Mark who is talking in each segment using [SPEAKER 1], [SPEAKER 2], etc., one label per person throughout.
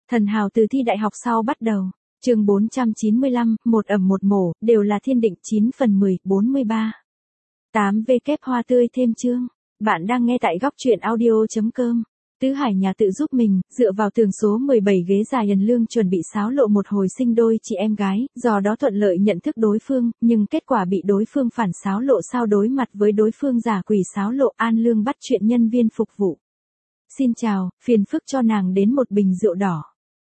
[SPEAKER 1] Thần hào từ thi đại học sau bắt đầu. Chương 495, một ẩm một mổ, đều là thiên định 9 phần 10, 43. 8W hoa tươi thêm chương. Bạn đang nghe tại góc truyện audio.com. Tứ Hải nhà tự giúp mình, dựa vào tường số 17 ghế dài Ân Lương chuẩn bị xáo lộ một hồi sinh đôi chị em gái, do đó thuận lợi nhận thức đối phương, nhưng kết quả bị đối phương phản xáo lộ. Sao đối mặt với đối phương giả quỷ xáo lộ, An Lương bắt chuyện nhân viên phục vụ. Xin chào, phiền phức cho nàng đến một bình rượu đỏ.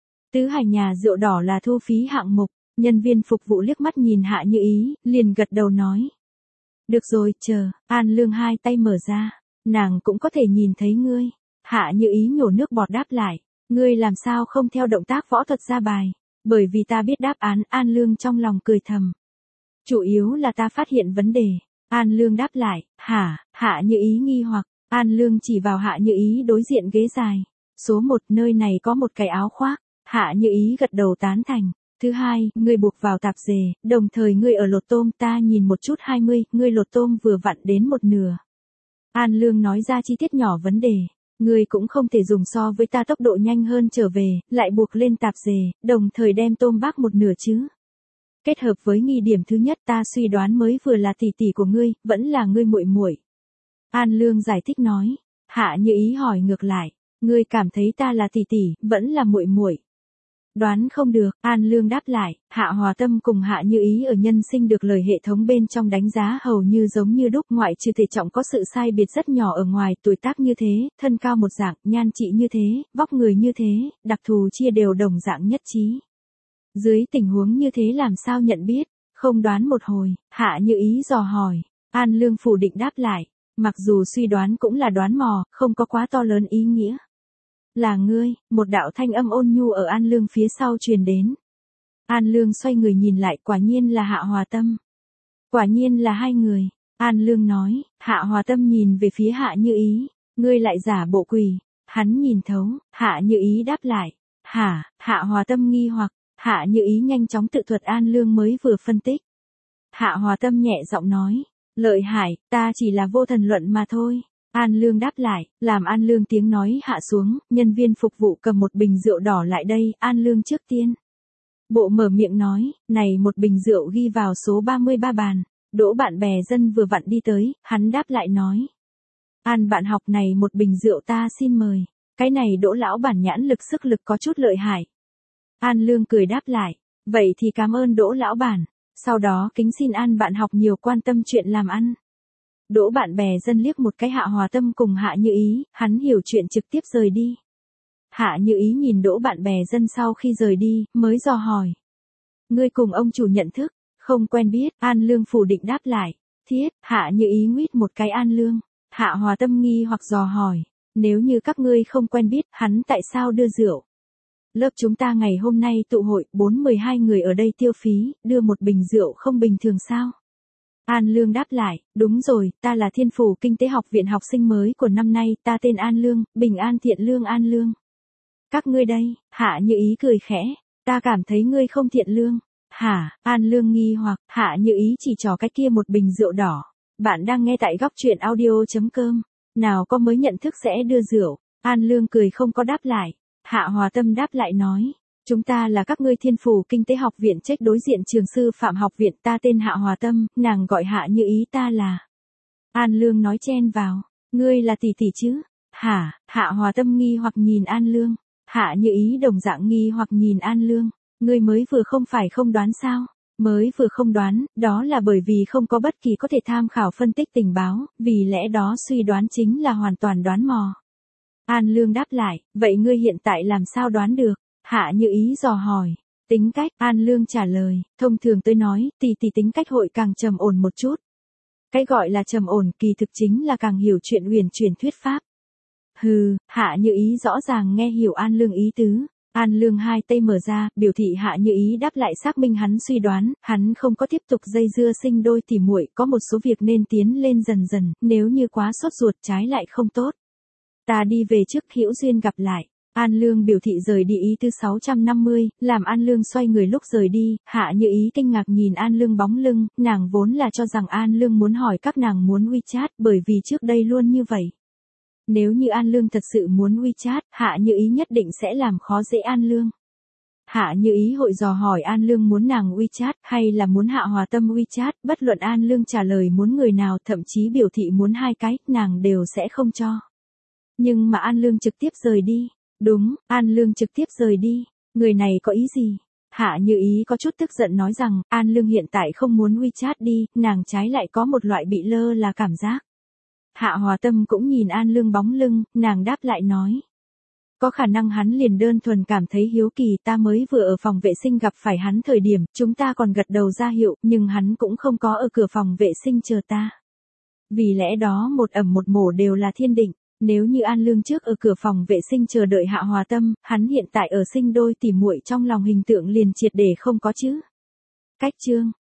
[SPEAKER 1] Tứ Hải nhà rượu đỏ là thu phí hạng mục, nhân viên phục vụ liếc mắt nhìn Hạ Như Ý, liền gật đầu nói. Được rồi, chờ, An Lương hai tay mở ra, nàng cũng có thể nhìn thấy ngươi. Hạ Như Ý nhổ nước bọt đáp lại, ngươi làm sao không theo động tác võ thuật ra bài, bởi vì ta biết đáp án. An Lương trong lòng cười thầm. Chủ yếu là ta phát hiện vấn đề. An Lương đáp lại, hả? Hạ Như Ý nghi hoặc, An Lương chỉ vào Hạ Như Ý đối diện ghế dài. Số 1, nơi này có một cái áo khoác. Hạ Như Ý gật đầu tán thành. Thứ hai, ngươi buộc vào tạp dề, đồng thời ngươi ở lột tôm, ta nhìn một chút 20, ngươi lột tôm vừa vặn đến một nửa. An Lương nói ra chi tiết nhỏ vấn đề. Ngươi cũng không thể dùng so với ta tốc độ nhanh hơn trở về, lại buộc lên tạp dề, đồng thời đem tôm bác một nửa chứ. Kết hợp với nghi điểm thứ nhất, ta suy đoán mới vừa là tỷ tỷ của ngươi, vẫn là ngươi muội muội. An Lương giải thích nói. Hạ Như Ý hỏi ngược lại, ngươi cảm thấy ta là tỷ tỷ, vẫn là muội muội? Đoán không được, An Lương đáp lại. Hạ Hòa Tâm cùng Hạ Như Ý ở nhân sinh được lời hệ thống bên trong đánh giá hầu như giống như đúc, ngoại trừ thể trọng có sự sai biệt rất nhỏ ở ngoài, tuổi tác như thế, thân cao một dạng, nhan trị như thế, vóc người như thế, đặc thù chia đều đồng dạng nhất trí. Dưới tình huống như thế làm sao nhận biết? Không đoán một hồi, Hạ Như Ý dò hỏi. An Lương phủ định đáp lại, mặc dù suy đoán cũng là đoán mò, không có quá to lớn ý nghĩa. Là ngươi, một đạo thanh âm ôn nhu ở An Lương phía sau truyền đến. An Lương xoay người nhìn lại, quả nhiên là Hạ Hòa Tâm. Quả nhiên là hai người. An Lương nói. Hạ Hòa Tâm nhìn về phía Hạ Như Ý, ngươi lại giả bộ quỷ. Hắn nhìn thấu. Hạ Như Ý đáp lại. Hả? Hạ Hòa Tâm nghi hoặc. Hạ Như Ý nhanh chóng tự thuật An Lương mới vừa phân tích. Hạ Hòa Tâm nhẹ giọng nói. Lợi hại, ta chỉ là vô thần luận mà thôi. An Lương đáp lại, làm An Lương tiếng nói hạ xuống, nhân viên phục vụ cầm một bình rượu đỏ lại đây. An Lương trước tiên. Bộ mở miệng nói, này một bình rượu ghi vào số 33 bàn. Đỗ bạn bè dân vừa vặn đi tới, hắn đáp lại nói. An bạn học, này một bình rượu ta xin mời. Cái này Đỗ lão bản nhãn lực sức lực có chút lợi hại. An Lương cười đáp lại, vậy thì cảm ơn Đỗ lão bản. Sau đó kính xin An bạn học nhiều quan tâm chuyện làm ăn. Đỗ bạn bè dân liếc một cái Hạ Hòa Tâm cùng Hạ Như Ý, hắn hiểu chuyện trực tiếp rời đi. Hạ Như Ý nhìn Đỗ bạn bè dân sau khi rời đi, mới dò hỏi. Ngươi cùng ông chủ nhận thức, không quen biết. An Lương phủ định đáp lại. Thiết, Hạ Như Ý nguyết một cái An Lương. Hạ Hòa Tâm nghi hoặc dò hỏi. Nếu như các ngươi không quen biết, hắn tại sao đưa rượu? Lớp chúng ta ngày hôm nay tụ hội, 4-12 người ở đây tiêu phí, đưa một bình rượu không bình thường sao? An Lương đáp lại, đúng rồi, ta là Thiên Phủ Kinh tế học viện học sinh mới của năm nay, ta tên An Lương, bình an thiện lương An Lương. Các ngươi đây? Hạ Như Ý cười khẽ, ta cảm thấy ngươi không thiện lương. Hả? An Lương nghi hoặc, Hạ Như Ý chỉ trò cái kia một bình rượu đỏ. Bạn đang nghe tại góc truyện audio.com. Nào có mới nhận thức sẽ đưa rượu. An Lương cười không có đáp lại. Hạ Hòa Tâm đáp lại nói. Chúng ta là các ngươi Thiên Phủ Kinh tế học viện trách đối diện trường sư phạm học viện, ta tên Hạ Hòa Tâm, nàng gọi Hạ Như Ý, ta là. An Lương nói chen vào, ngươi là tỷ tỷ chứ? Hả? Hạ Hòa Tâm nghi hoặc nhìn An Lương. Hạ Như Ý đồng dạng nghi hoặc nhìn An Lương, ngươi mới vừa không phải không đoán sao? Mới vừa không đoán, đó là bởi vì không có bất kỳ có thể tham khảo phân tích tình báo, vì lẽ đó suy đoán chính là hoàn toàn đoán mò. An Lương đáp lại, vậy ngươi hiện tại làm sao đoán được? Hạ Như Ý dò hỏi. Tính cách, An Lương trả lời, thông thường tôi nói, tỷ tỷ tính cách hội càng trầm ổn một chút. Cái gọi là trầm ổn kỳ thực chính là càng hiểu chuyện huyền truyền thuyết pháp. Hừ, Hạ Như Ý rõ ràng nghe hiểu An Lương ý tứ. An Lương hai tay mở ra, biểu thị Hạ Như Ý đáp lại xác minh hắn suy đoán, hắn không có tiếp tục dây dưa sinh đôi tỉ muội, có một số việc nên tiến lên dần dần, nếu như quá sốt ruột trái lại không tốt. Ta đi về trước, hữu duyên gặp lại. An Lương biểu thị rời đi ý thứ 650, làm An Lương xoay người lúc rời đi, Hạ Như Ý kinh ngạc nhìn An Lương bóng lưng, nàng vốn là cho rằng An Lương muốn hỏi các nàng muốn WeChat, bởi vì trước đây luôn như vậy. Nếu như An Lương thật sự muốn WeChat, Hạ Như Ý nhất định sẽ làm khó dễ An Lương. Hạ Như Ý hội dò hỏi An Lương muốn nàng WeChat hay là muốn Hạ Hòa Tâm WeChat, bất luận An Lương trả lời muốn người nào, thậm chí biểu thị muốn hai cái, nàng đều sẽ không cho. Nhưng mà An Lương trực tiếp rời đi. Đúng, An Lương trực tiếp rời đi. Người này có ý gì? Hạ Như Ý có chút tức giận nói rằng, An Lương hiện tại không muốn WeChat đi, nàng trái lại có một loại bị lơ là cảm giác. Hạ Hòa Tâm cũng nhìn An Lương bóng lưng, nàng đáp lại nói. Có khả năng hắn liền đơn thuần cảm thấy hiếu kỳ, ta mới vừa ở phòng vệ sinh gặp phải hắn thời điểm, chúng ta còn gật đầu ra hiệu, nhưng hắn cũng không có ở cửa phòng vệ sinh chờ ta. Vì lẽ đó một ẩm một mổ đều là thiên định, nếu như An Lương trước ở cửa phòng vệ sinh chờ đợi Hạ Hòa Tâm, hắn hiện tại ở sinh đôi tỉ muội trong lòng hình tượng liền triệt để không có chứ. Cách chương